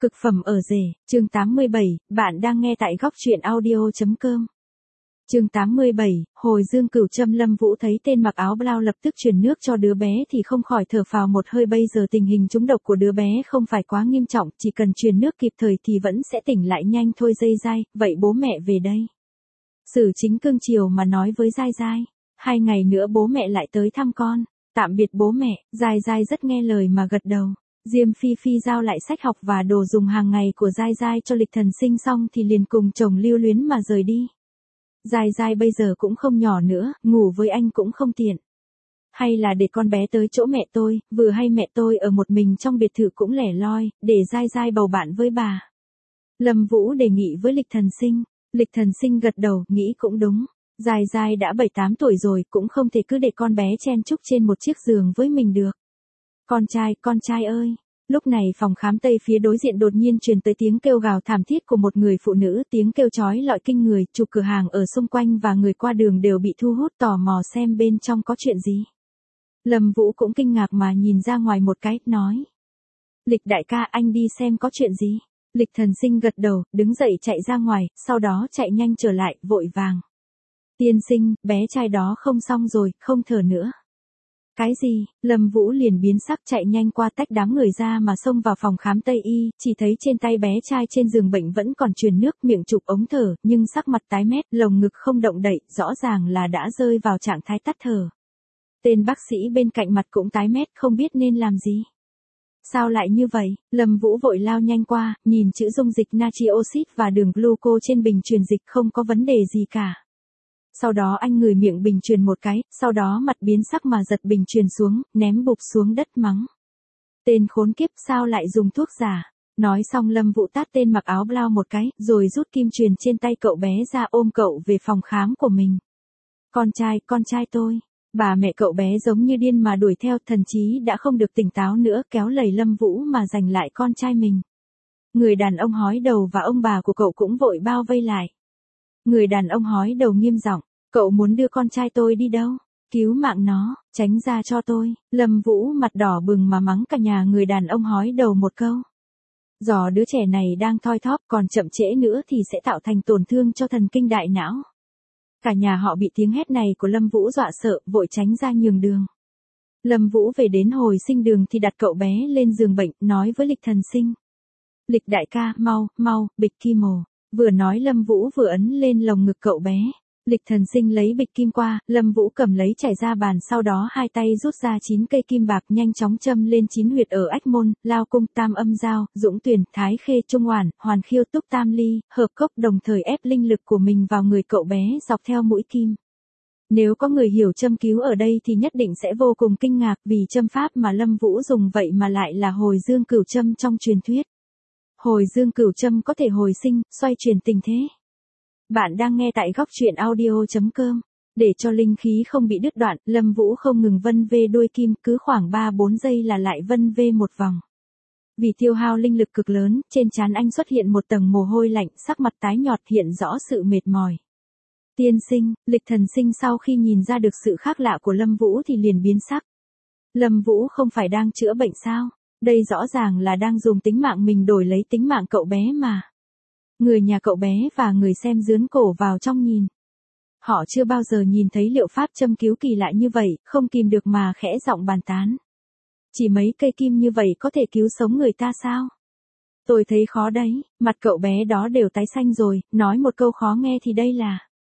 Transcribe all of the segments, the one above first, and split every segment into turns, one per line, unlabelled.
Cực phẩm ở rể, chương 87, bạn đang nghe tại góc truyện audio.com. Chương 87, hồi Dương Cửu Trâm. Lâm Vũ thấy tên mặc áo blau lập tức truyền nước cho đứa bé thì không khỏi thở phào một hơi. Bây giờ tình hình trúng độc của đứa bé không phải quá nghiêm trọng, chỉ cần truyền nước kịp thời thì vẫn sẽ tỉnh lại nhanh thôi. Dây dai, vậy bố mẹ về đây. Sử Chính cương chiều mà nói với Dai Dai, 2 ngày nữa bố mẹ lại tới thăm con. Tạm biệt bố mẹ. Dai Dai rất nghe lời mà gật đầu. Diêm Phi Phi giao lại sách học và đồ dùng hàng ngày của Dai Dai cho Lịch Thần Sinh xong thì liền cùng chồng lưu luyến mà rời đi. Dai Dai bây giờ cũng không nhỏ nữa, ngủ với anh cũng không tiện. Hay là để con bé tới chỗ mẹ tôi, vừa hay mẹ tôi ở một mình trong biệt thự cũng lẻ loi, để Dai Dai bầu bạn với bà. Lâm Vũ đề nghị với Lịch Thần Sinh. Lịch Thần Sinh gật đầu, nghĩ cũng đúng. Dai Dai đã 7-8 tuổi rồi, cũng không thể cứ để con bé chen chúc trên một chiếc giường với mình được. Con trai ơi! Lúc này phòng khám tây phía đối diện đột nhiên truyền tới tiếng kêu gào thảm thiết của một người phụ nữ, tiếng kêu chói lọi kinh người, chủ cửa hàng ở xung quanh và người qua đường đều bị thu hút tò mò xem bên trong có chuyện gì. Lâm Vũ cũng kinh ngạc mà nhìn ra ngoài một cái, nói. Lịch đại ca, anh đi xem có chuyện gì. Lịch Thần Sinh gật đầu, đứng dậy chạy ra ngoài, sau đó chạy nhanh trở lại, vội vàng. Tiên sinh, bé trai đó không xong rồi, không thở nữa. Cái gì? Lâm Vũ liền biến sắc, chạy nhanh qua tách đám người ra mà xông vào phòng khám Tây Y, chỉ thấy trên tay bé trai trên giường bệnh vẫn còn truyền nước, miệng chụp ống thở, nhưng sắc mặt tái mét, lồng ngực không động đậy, rõ ràng là đã rơi vào trạng thái tắt thở. Tên bác sĩ bên cạnh mặt cũng tái mét, không biết nên làm gì. Sao lại như vậy? Lâm Vũ vội lao nhanh qua, nhìn chữ dung dịch natri oxit và đường gluco trên bình truyền dịch, không có vấn đề gì cả. Sau đó anh ngửi miệng bình truyền một cái, sau đó mặt biến sắc mà giật bình truyền xuống, ném bụp xuống đất mắng. Tên khốn kiếp, sao lại dùng thuốc giả? Nói xong Lâm Vũ tát tên mặc áo blau một cái, rồi rút kim truyền trên tay cậu bé ra, ôm cậu về phòng khám của mình. Con trai tôi. Bà mẹ cậu bé giống như điên mà đuổi theo, thần chí đã không được tỉnh táo nữa, kéo lầy Lâm Vũ mà giành lại con trai mình. Người đàn ông hói đầu và ông bà của cậu cũng vội bao vây lại. Người đàn ông hói đầu nghiêm giọng, cậu muốn đưa con trai tôi đi đâu? Cứu mạng nó, tránh ra cho tôi. Lâm Vũ mặt đỏ bừng mà mắng cả nhà người đàn ông hói đầu một câu. Giò đứa trẻ này đang thoi thóp, còn chậm trễ nữa thì sẽ tạo thành tổn thương cho thần kinh đại não. Cả nhà họ bị tiếng hét này của Lâm Vũ dọa sợ, vội tránh ra nhường đường. Lâm Vũ về đến hồi sinh đường thì đặt cậu bé lên giường bệnh, nói với Lịch Thần Sinh. Lịch đại ca, mau, bịch kim mồ. Vừa nói Lâm Vũ vừa ấn lên lồng ngực cậu bé. Lịch Thần Sinh lấy bịch kim qua, Lâm Vũ cầm lấy trải ra bàn, sau đó hai tay rút ra 9 cây kim bạc, nhanh chóng châm lên 9 huyệt ở ách môn, lao cung, tam âm giao, dũng tuyển, thái khê, trung oản, hoàn khiêu, túc tam ly, hợp cốc, đồng thời ép linh lực của mình vào người cậu bé dọc theo mũi kim. Nếu có người hiểu châm cứu ở đây thì nhất định sẽ vô cùng kinh ngạc, vì châm pháp mà Lâm Vũ dùng vậy mà lại là hồi Dương Cửu châm trong truyền thuyết. Hồi Dương Cửu châm có thể hồi sinh, xoay chuyển tình thế. Bạn đang nghe tại góc truyện audio.com. Để cho linh khí không bị đứt đoạn, Lâm Vũ không ngừng vân vê đuôi kim, cứ khoảng 3-4 giây là lại vân vê một vòng. Vì tiêu hao linh lực cực lớn, trên trán anh xuất hiện một tầng mồ hôi lạnh, sắc mặt tái nhợt, hiện rõ sự mệt mỏi. Tiên sinh, Lịch Thần Sinh sau khi nhìn ra được sự khác lạ của Lâm Vũ thì liền biến sắc. Lâm Vũ không phải đang chữa bệnh sao? Đây rõ ràng là đang dùng tính mạng mình đổi lấy tính mạng cậu bé mà. Người nhà cậu bé và người xem dướn cổ vào trong nhìn. Họ chưa bao giờ nhìn thấy liệu pháp châm cứu kỳ lạ như vậy, không kìm được mà khẽ giọng bàn tán. Chỉ mấy cây kim như vậy có thể cứu sống người ta sao? Tôi thấy khó đấy, mặt cậu bé đó đều tái xanh rồi, nói một câu khó nghe thì đây là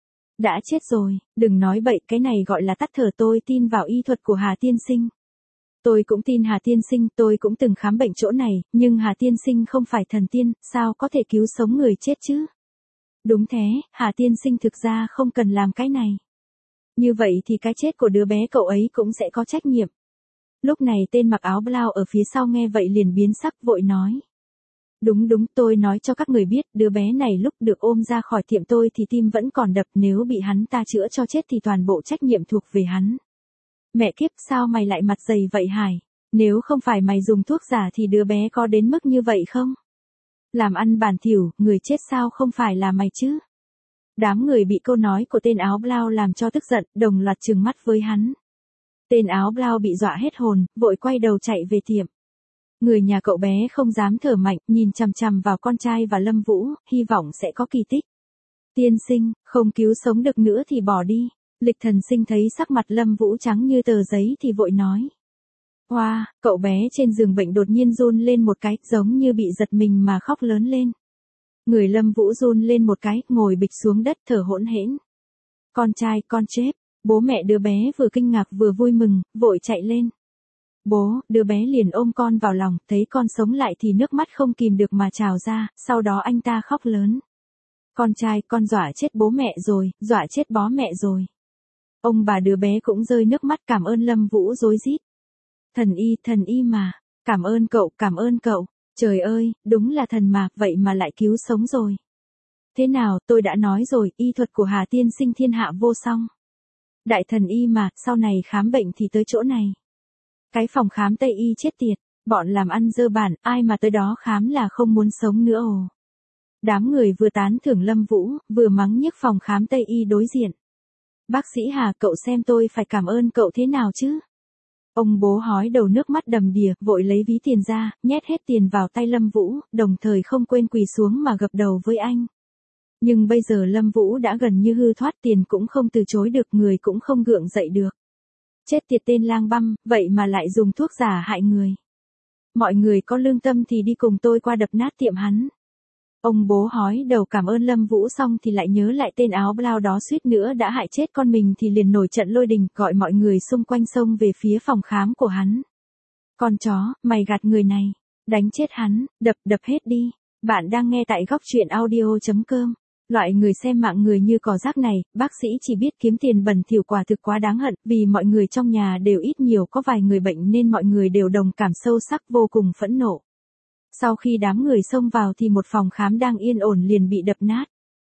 đã chết rồi. Đừng nói bậy, cái này gọi là tắt thở. Tôi tin vào y thuật của Hà tiên sinh. Tôi cũng tin Hà tiên sinh, tôi cũng từng khám bệnh chỗ này, nhưng Hà tiên sinh không phải thần tiên, sao có thể cứu sống người chết chứ? Đúng thế, Hà tiên sinh thực ra không cần làm cái này. Như vậy thì cái chết của đứa bé cậu ấy cũng sẽ có trách nhiệm. Lúc này tên mặc áo blau ở phía sau nghe vậy liền biến sắc, vội nói. Đúng, tôi nói cho các người biết, đứa bé này lúc được ôm ra khỏi tiệm tôi thì tim vẫn còn đập, nếu bị hắn ta chữa cho chết thì toàn bộ trách nhiệm thuộc về hắn. Mẹ kiếp, sao mày lại mặt dày vậy Hải? Nếu không phải mày dùng thuốc giả thì đứa bé có đến mức như vậy không? Làm ăn bản thỉu, người chết sao không phải là mày chứ? Đám người bị câu nói của tên áo blau làm cho tức giận, đồng loạt trừng mắt với hắn. Tên áo blau bị dọa hết hồn, vội quay đầu chạy về tiệm. Người nhà cậu bé không dám thở mạnh, nhìn chằm chằm vào con trai và Lâm Vũ, hy vọng sẽ có kỳ tích. Tiên sinh, không cứu sống được nữa thì bỏ đi. Lịch Thần Sinh thấy sắc mặt Lâm Vũ trắng như tờ giấy thì vội nói. Hoa, cậu bé trên giường bệnh đột nhiên run lên một cái, giống như bị giật mình mà khóc lớn lên. Người Lâm Vũ run lên một cái, ngồi bịch xuống đất thở hỗn hển. Con trai, con chết. Bố mẹ đứa bé vừa kinh ngạc vừa vui mừng, vội chạy lên. Bố, đứa bé liền ôm con vào lòng, thấy con sống lại thì nước mắt không kìm được mà trào ra, sau đó anh ta khóc lớn. Con trai, con dọa chết bố mẹ rồi, dọa chết bó mẹ rồi. Ông bà đứa bé cũng rơi nước mắt cảm ơn Lâm Vũ rối rít. Thần y mà, cảm ơn cậu, trời ơi, đúng là thần mà, vậy mà lại cứu sống rồi. Thế nào, tôi đã nói rồi, y thuật của Hà tiên sinh thiên hạ vô song. Đại thần y mà, sau này khám bệnh thì tới chỗ này. Cái phòng khám Tây y chết tiệt, bọn làm ăn dơ bản, ai mà tới đó khám là không muốn sống nữa ồ. Đám người vừa tán thưởng Lâm Vũ, vừa mắng nhiếc phòng khám Tây y đối diện. Bác sĩ Hà, cậu xem tôi phải cảm ơn cậu thế nào chứ? Ông bố hói đầu nước mắt đầm đìa, vội lấy ví tiền ra, nhét hết tiền vào tay Lâm Vũ, đồng thời không quên quỳ xuống mà gập đầu với anh. Nhưng bây giờ Lâm Vũ đã gần như hư thoát, tiền cũng không từ chối được, người cũng không gượng dậy được. Chết tiệt tên lang băm, vậy mà lại dùng thuốc giả hại người. Mọi người có lương tâm thì đi cùng tôi qua đập nát tiệm hắn. Ông bố hói đầu cảm ơn Lâm Vũ xong thì lại nhớ lại tên áo blau đó suýt nữa đã hại chết con mình thì liền nổi trận lôi đình, gọi mọi người xung quanh xông về phía phòng khám của hắn. Con chó, mày gạt người này, đánh chết hắn, đập hết đi. Bạn đang nghe tại góc truyện audio.com. Loại người xem mạng người như cỏ rác này, bác sĩ chỉ biết kiếm tiền bẩn thỉu quả thực quá đáng hận, vì mọi người trong nhà đều ít nhiều có vài người bệnh nên mọi người đều đồng cảm sâu sắc vô cùng phẫn nộ. Sau khi đám người xông vào thì một phòng khám đang yên ổn liền bị đập nát.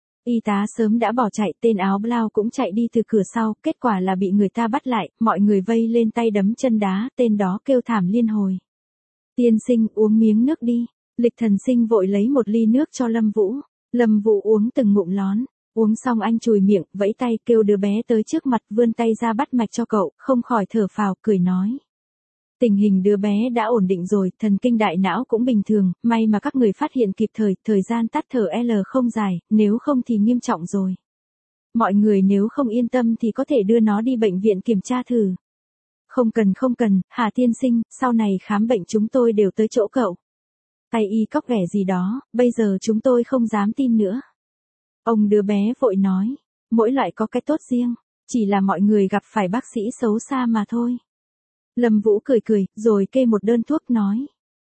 Y tá sớm đã bỏ chạy, tên áo blau cũng chạy đi từ cửa sau, kết quả là bị người ta bắt lại, mọi người vây lên tay đấm chân đá, tên đó kêu thảm liên hồi. Tiên sinh, uống miếng nước đi. Lịch Thần Sinh vội lấy một ly nước cho Lâm Vũ. Lâm Vũ uống từng ngụm lón, uống xong anh chùi miệng, vẫy tay kêu đứa bé tới trước mặt, vươn tay ra bắt mạch cho cậu, không khỏi thở phào, cười nói. Tình hình đứa bé đã ổn định rồi, thần kinh đại não cũng bình thường, may mà các người phát hiện kịp thời, thời gian tắt thở L không dài, nếu không thì nghiêm trọng rồi. Mọi người nếu không yên tâm thì có thể đưa nó đi bệnh viện kiểm tra thử. Không cần, Hà tiên sinh, sau này khám bệnh chúng tôi đều tới chỗ cậu. Tay y cóc ghẻ gì đó, bây giờ chúng tôi không dám tin nữa. Ông đứa bé vội nói, mỗi loại có cái tốt riêng, chỉ là mọi người gặp phải bác sĩ xấu xa mà thôi. Lâm Vũ cười, rồi kê một đơn thuốc nói.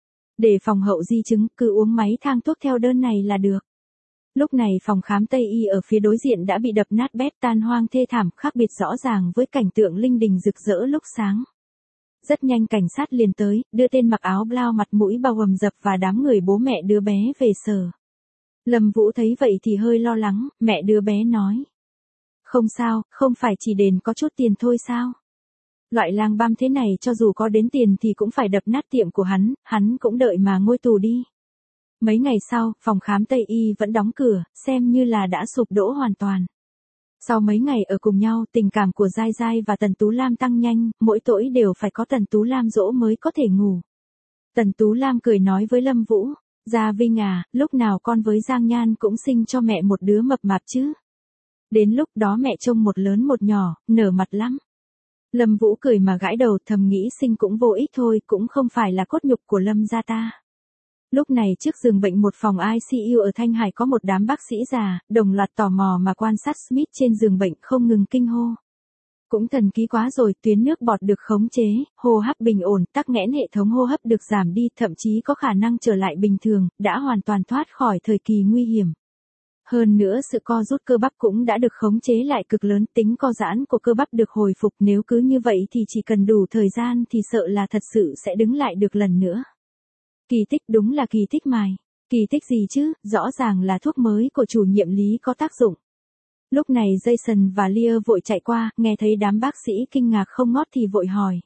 Để phòng hậu di chứng, cứ uống máy thang thuốc theo đơn này là được. Lúc này phòng khám Tây y ở phía đối diện đã bị đập nát bét tan hoang thê thảm, khác biệt rõ ràng với cảnh tượng linh đình rực rỡ lúc sáng. Rất nhanh cảnh sát liền tới, đưa tên mặc áo blau mặt mũi bao gồm dập và đám người bố mẹ đứa bé về sở. Lâm Vũ thấy vậy thì hơi lo lắng, mẹ đứa bé nói. Không sao, không phải chỉ đền có chút tiền thôi sao? Loại lang băm thế này cho dù có đến tiền thì cũng phải đập nát tiệm của hắn cũng đợi mà ngôi tù đi. Mấy ngày sau, phòng khám Tây y vẫn đóng cửa, xem như là đã sụp đổ hoàn toàn. Sau mấy ngày ở cùng nhau, tình cảm của Giai Giai và Tần Tú Lam tăng nhanh, mỗi tối đều phải có Tần Tú Lam dỗ mới có thể ngủ. Tần Tú Lam cười nói với Lâm Vũ, Gia Vinh à, lúc nào con với Giang Nhan cũng sinh cho mẹ một đứa mập mạp chứ. Đến lúc đó mẹ trông một lớn một nhỏ, nở mặt lắm. Lâm Vũ cười mà gãi đầu, thầm nghĩ sinh cũng vô ích thôi, cũng không phải là cốt nhục của Lâm gia ta. Lúc này trước giường bệnh một phòng ICU ở Thanh Hải có một đám bác sĩ già, đồng loạt tò mò mà quan sát Smith trên giường bệnh không ngừng kinh hô. Cũng thần kỳ quá rồi, tuyến nước bọt được khống chế, hô hấp bình ổn, tắc nghẽn hệ thống hô hấp được giảm đi, thậm chí có khả năng trở lại bình thường, đã hoàn toàn thoát khỏi thời kỳ nguy hiểm. Hơn nữa sự co rút cơ bắp cũng đã được khống chế lại cực lớn, tính co giãn của cơ bắp được hồi phục, nếu cứ như vậy thì chỉ cần đủ thời gian thì sợ là thật sự sẽ đứng lại được lần nữa. Kỳ tích, đúng là kỳ tích mài. Kỳ tích gì chứ, rõ ràng là thuốc mới của chủ nhiệm Lý có tác dụng. Lúc này Jason và Lear vội chạy qua, nghe thấy đám bác sĩ kinh ngạc không ngót thì vội hỏi.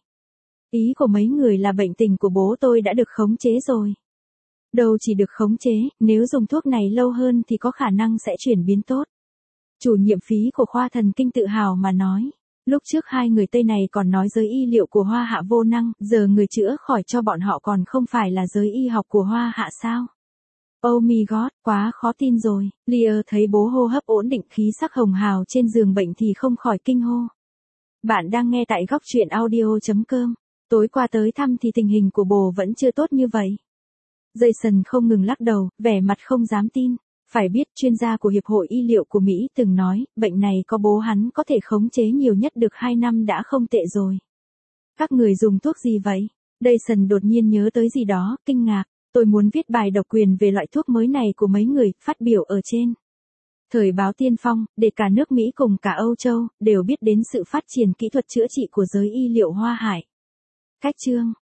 Ý của mấy người là bệnh tình của bố tôi đã được khống chế rồi. Đâu chỉ được khống chế, nếu dùng thuốc này lâu hơn thì có khả năng sẽ chuyển biến tốt. Chủ nhiệm phí của khoa thần kinh tự hào mà nói. Lúc trước hai người Tây này còn nói giới y liệu của Hoa Hạ vô năng, giờ người chữa khỏi cho bọn họ còn không phải là giới y học của Hoa Hạ sao? Oh my god, quá khó tin rồi. Lear thấy bố hô hấp ổn định, khí sắc hồng hào trên giường bệnh thì không khỏi kinh hô. Bạn đang nghe tại góc truyện audio.com. Tối qua tới thăm thì tình hình của bồ vẫn chưa tốt như vậy. Jason không ngừng lắc đầu, vẻ mặt không dám tin. Phải biết chuyên gia của Hiệp hội Y liệu của Mỹ từng nói, bệnh này có bố hắn có thể khống chế nhiều nhất được 2 năm đã không tệ rồi. Các người dùng thuốc gì vậy? Jason đột nhiên nhớ tới gì đó, kinh ngạc. Tôi muốn viết bài độc quyền về loại thuốc mới này của mấy người, phát biểu ở trên thời báo tiên phong, để cả nước Mỹ cùng cả Âu Châu, đều biết đến sự phát triển kỹ thuật chữa trị của giới y liệu Hoa Hải. Cách chương